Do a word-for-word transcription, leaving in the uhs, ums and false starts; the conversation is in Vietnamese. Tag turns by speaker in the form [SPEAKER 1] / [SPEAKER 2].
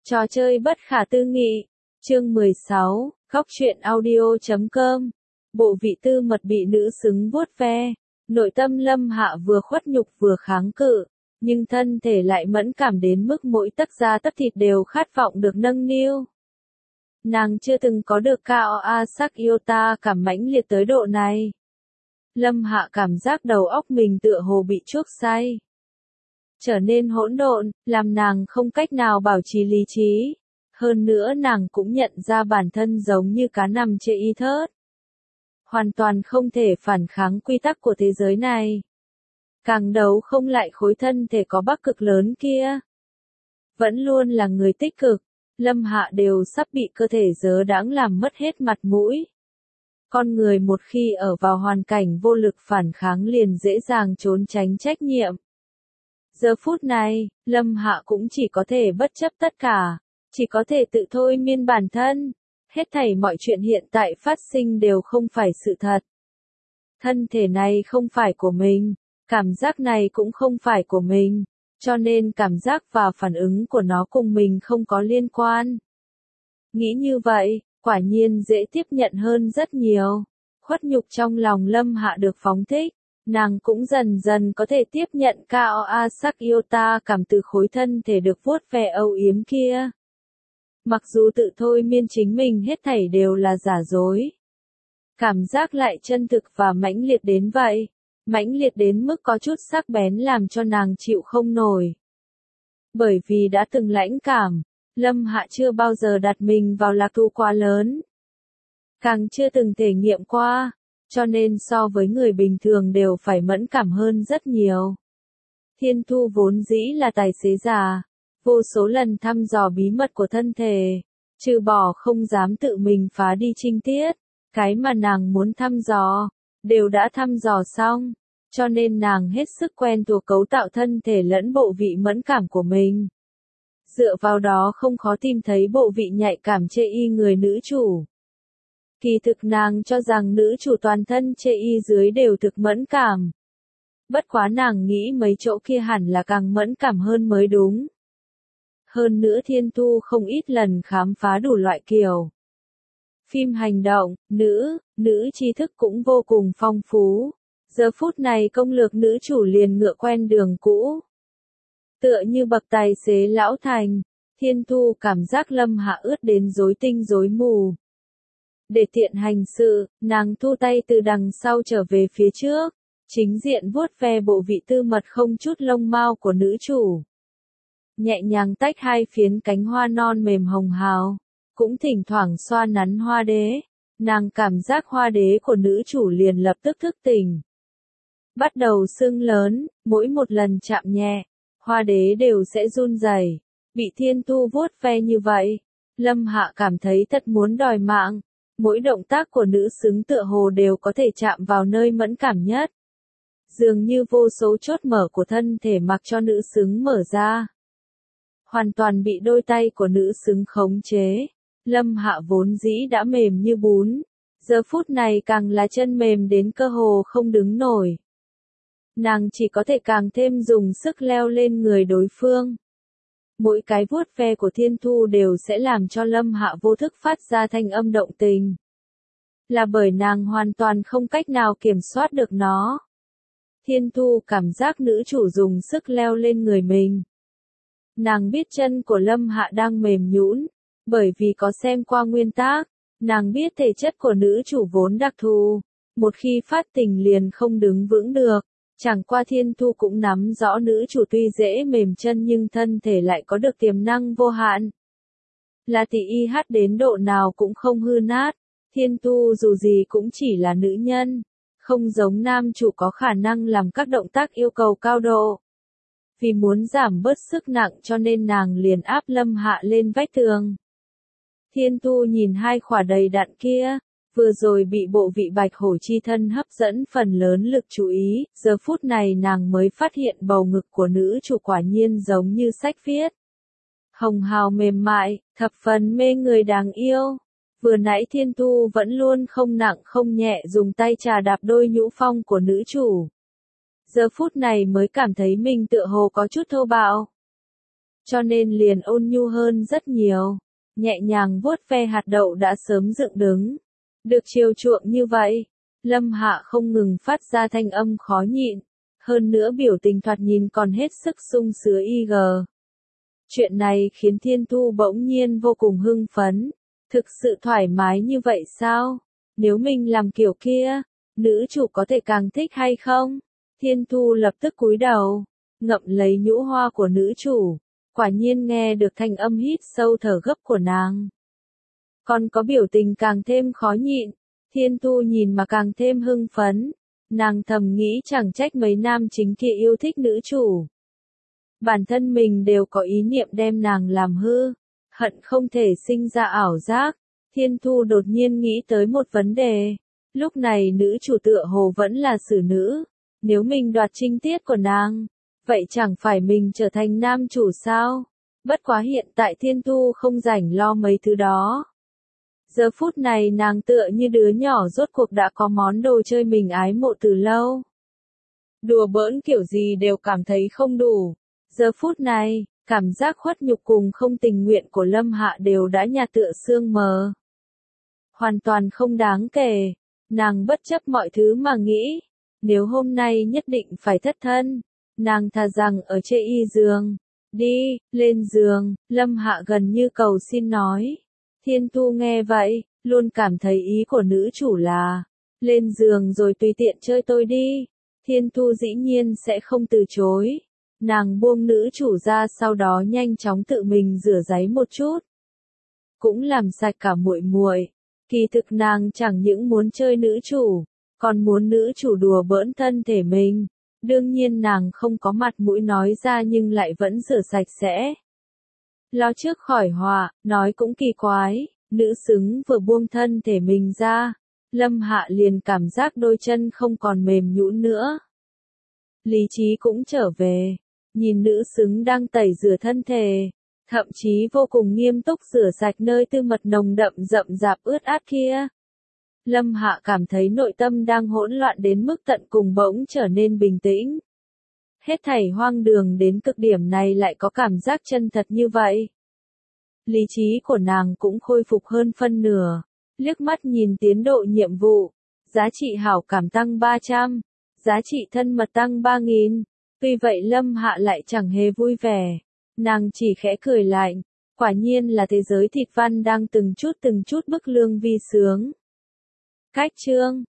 [SPEAKER 1] Trò chơi bất khả tư nghị. Chương mười sáu, Góc truyện audio chấm com. Bộ vị tư mật bị nữ xứng vuốt ve. Nội tâm Lâm Hạ vừa khuất nhục vừa kháng cự, nhưng thân thể lại mẫn cảm đến mức mỗi tấc da tấc thịt đều khát vọng được nâng niu. Nàng chưa từng có được cao a sắc yêu ta cảm mãnh liệt tới độ này. Lâm Hạ cảm giác đầu óc mình tựa hồ bị chuốc say, trở nên hỗn độn, làm nàng không cách nào bảo trì lý trí. Hơn nữa nàng cũng nhận ra bản thân giống như cá nằm trên y thớt, hoàn toàn không thể phản kháng quy tắc của thế giới này. Càng đấu không lại khối thân thể có bắc cực lớn kia. Vẫn luôn là người tích cực, Lâm Hạ đều sắp bị cơ thể dớ đãng làm mất hết mặt mũi. Con người một khi ở vào hoàn cảnh vô lực phản kháng liền dễ dàng trốn tránh trách nhiệm. Giờ phút này, Lâm Hạ cũng chỉ có thể bất chấp tất cả, chỉ có thể tự thôi miên bản thân. Hết thảy mọi chuyện hiện tại phát sinh đều không phải sự thật. Thân thể này không phải của mình, cảm giác này cũng không phải của mình, cho nên cảm giác và phản ứng của nó cùng mình không có liên quan. Nghĩ như vậy, quả nhiên dễ tiếp nhận hơn rất nhiều. Khuất nhục trong lòng Lâm Hạ được phóng thích, nàng cũng dần dần có thể tiếp nhận cao a sắc yêu ta cảm từ khối thân thể được vuốt ve âu yếm kia. Mặc dù tự thôi miên chính mình hết thảy đều là giả dối, cảm giác lại chân thực và mãnh liệt đến vậy, mãnh liệt đến mức có chút sắc bén làm cho nàng chịu không nổi. Bởi vì đã từng lãnh cảm, Lâm Hạ chưa bao giờ đặt mình vào lạc thú quá lớn, càng chưa từng thể nghiệm qua, cho nên so với người bình thường đều phải mẫn cảm hơn rất nhiều. Thiên Thu vốn dĩ là tài xế già, vô số lần thăm dò bí mật của thân thể, trừ bỏ không dám tự mình phá đi trinh tiết, cái mà nàng muốn thăm dò, đều đã thăm dò xong, cho nên nàng hết sức quen thuộc cấu tạo thân thể lẫn bộ vị mẫn cảm của mình. Dựa vào đó không khó tìm thấy bộ vị nhạy cảm chê y người nữ chủ. Kỳ thực nàng cho rằng nữ chủ toàn thân chê y dưới đều thực mẫn cảm. Bất quá nàng nghĩ mấy chỗ kia hẳn là càng mẫn cảm hơn mới đúng. Hơn nữa Thiên Thu không ít lần khám phá đủ loại kiểu phim hành động, nữ, nữ tri thức cũng vô cùng phong phú. Giờ phút này công lược nữ chủ liền ngựa quen đường cũ. Tựa như bậc tài xế lão thành, Thiên Thu cảm giác Lâm Hạ ướt đến rối tinh rối mù. Để tiện hành sự, nàng thu tay từ đằng sau trở về phía trước, chính diện vuốt ve bộ vị tư mật không chút lông mao của nữ chủ. Nhẹ nhàng tách hai phiến cánh hoa non mềm hồng hào, cũng thỉnh thoảng xoa nắn hoa đế, nàng cảm giác hoa đế của nữ chủ liền lập tức thức tỉnh. Bắt đầu sưng lớn, mỗi một lần chạm nhẹ, hoa đế đều sẽ run rẩy. Bị Thiên Thu vuốt ve như vậy, Lâm Hạ cảm thấy thật muốn đòi mạng. Mỗi động tác của nữ xứng tựa hồ đều có thể chạm vào nơi mẫn cảm nhất. Dường như vô số chốt mở của thân thể mặc cho nữ xứng mở ra. Hoàn toàn bị đôi tay của nữ xứng khống chế. Lâm Hạ vốn dĩ đã mềm như bún. Giờ phút này càng là chân mềm đến cơ hồ không đứng nổi. Nàng chỉ có thể càng thêm dùng sức leo lên người đối phương. Mỗi cái vuốt ve của Thiên Thu đều sẽ làm cho Lâm Hạ vô thức phát ra thanh âm động tình. Là bởi nàng hoàn toàn không cách nào kiểm soát được nó. Thiên Thu cảm giác nữ chủ dùng sức leo lên người mình. Nàng biết chân của Lâm Hạ đang mềm nhũn, bởi vì có xem qua nguyên tác, nàng biết thể chất của nữ chủ vốn đặc thù, một khi phát tình liền không đứng vững được. Chẳng qua Thiên Thu cũng nắm rõ nữ chủ tuy dễ mềm chân nhưng thân thể lại có được tiềm năng vô hạn. Là tỷ y hát đến độ nào cũng không hư nát, Thiên Thu dù gì cũng chỉ là nữ nhân, không giống nam chủ có khả năng làm các động tác yêu cầu cao độ. Vì muốn giảm bớt sức nặng cho nên nàng liền áp Lâm Hạ lên vách tường. Thiên Thu nhìn hai khỏa đầy đặn kia. Vừa rồi bị bộ vị bạch hổ chi thân hấp dẫn phần lớn lực chú ý, giờ phút này nàng mới phát hiện bầu ngực của nữ chủ quả nhiên giống như sách viết. Hồng hào mềm mại, thập phần mê người đáng yêu. Vừa nãy Thiên Thu vẫn luôn không nặng không nhẹ dùng tay trà đạp đôi nhũ phong của nữ chủ. Giờ phút này mới cảm thấy mình tựa hồ có chút thô bạo. cho nên liền ôn nhu hơn rất nhiều, nhẹ nhàng vuốt ve hạt đậu đã sớm dựng đứng. Được chiều chuộng như vậy, Lâm Hạ không ngừng phát ra thanh âm khó nhịn, hơn nữa biểu tình thoạt nhìn còn hết sức sung sướng y gờ. Chuyện này khiến Thiên Thu bỗng nhiên vô cùng hưng phấn, thực sự thoải mái như vậy sao? Nếu mình làm kiểu kia, nữ chủ có thể càng thích hay không? Thiên Thu lập tức cúi đầu, ngậm lấy nhũ hoa của nữ chủ, quả nhiên nghe được thanh âm hít sâu thở gấp của nàng. Còn có biểu tình càng thêm khó nhịn, Thiên Thu nhìn mà càng thêm hưng phấn, nàng thầm nghĩ chẳng trách mấy nam chính kia yêu thích nữ chủ. Bản thân mình đều có ý niệm đem nàng làm hư, hận không thể sinh ra ảo giác. Thiên Thu đột nhiên nghĩ tới một vấn đề, lúc này nữ chủ tựa hồ vẫn là xử nữ, nếu mình đoạt trinh tiết của nàng, vậy chẳng phải mình trở thành nam chủ sao? Bất quá hiện tại Thiên Thu không rảnh lo mấy thứ đó. Giờ phút này nàng tựa như đứa nhỏ rốt cuộc đã có món đồ chơi mình ái mộ từ lâu. Đùa bỡn kiểu gì đều cảm thấy không đủ. Giờ phút này, cảm giác khuất nhục cùng không tình nguyện của Lâm Hạ đều đã nhạt tựa sương mờ. Hoàn toàn không đáng kể, nàng bất chấp mọi thứ mà nghĩ, nếu hôm nay nhất định phải thất thân, nàng thà rằng ở chê y giường, đi, lên giường, Lâm Hạ gần như cầu xin nói. Thiên Thu nghe vậy, luôn cảm thấy ý của nữ chủ là, lên giường rồi tùy tiện chơi tôi đi. Thiên Thu dĩ nhiên sẽ không từ chối. Nàng buông nữ chủ ra sau đó nhanh chóng tự mình rửa ráy một chút. Cũng làm sạch cả muội muội. Kỳ thực nàng chẳng những muốn chơi nữ chủ, còn muốn nữ chủ đùa bỡn thân thể mình. Đương nhiên nàng không có mặt mũi nói ra nhưng lại vẫn rửa sạch sẽ. Lo trước khỏi họa, nói cũng kỳ quái, nữ xứng vừa buông thân thể mình ra, Lâm Hạ liền cảm giác đôi chân không còn mềm nhũn nữa. Lý trí cũng trở về, nhìn nữ xứng đang tẩy rửa thân thể, thậm chí vô cùng nghiêm túc rửa sạch nơi tư mật nồng đậm rậm rạp ướt át kia. Lâm Hạ cảm thấy nội tâm đang hỗn loạn đến mức tận cùng bỗng trở nên bình tĩnh. Hết thảy hoang đường đến cực điểm này lại có cảm giác chân thật như vậy. Lý trí của nàng cũng khôi phục hơn phân nửa, liếc mắt nhìn tiến độ nhiệm vụ, giá trị hảo cảm tăng ba trăm, giá trị thân mật tăng ba nghìn. Tuy vậy Lâm Hạ lại chẳng hề vui vẻ, nàng chỉ khẽ cười lạnh, quả nhiên là thế giới thịt văn đang từng chút từng chút bức lương vi sướng. Cách chương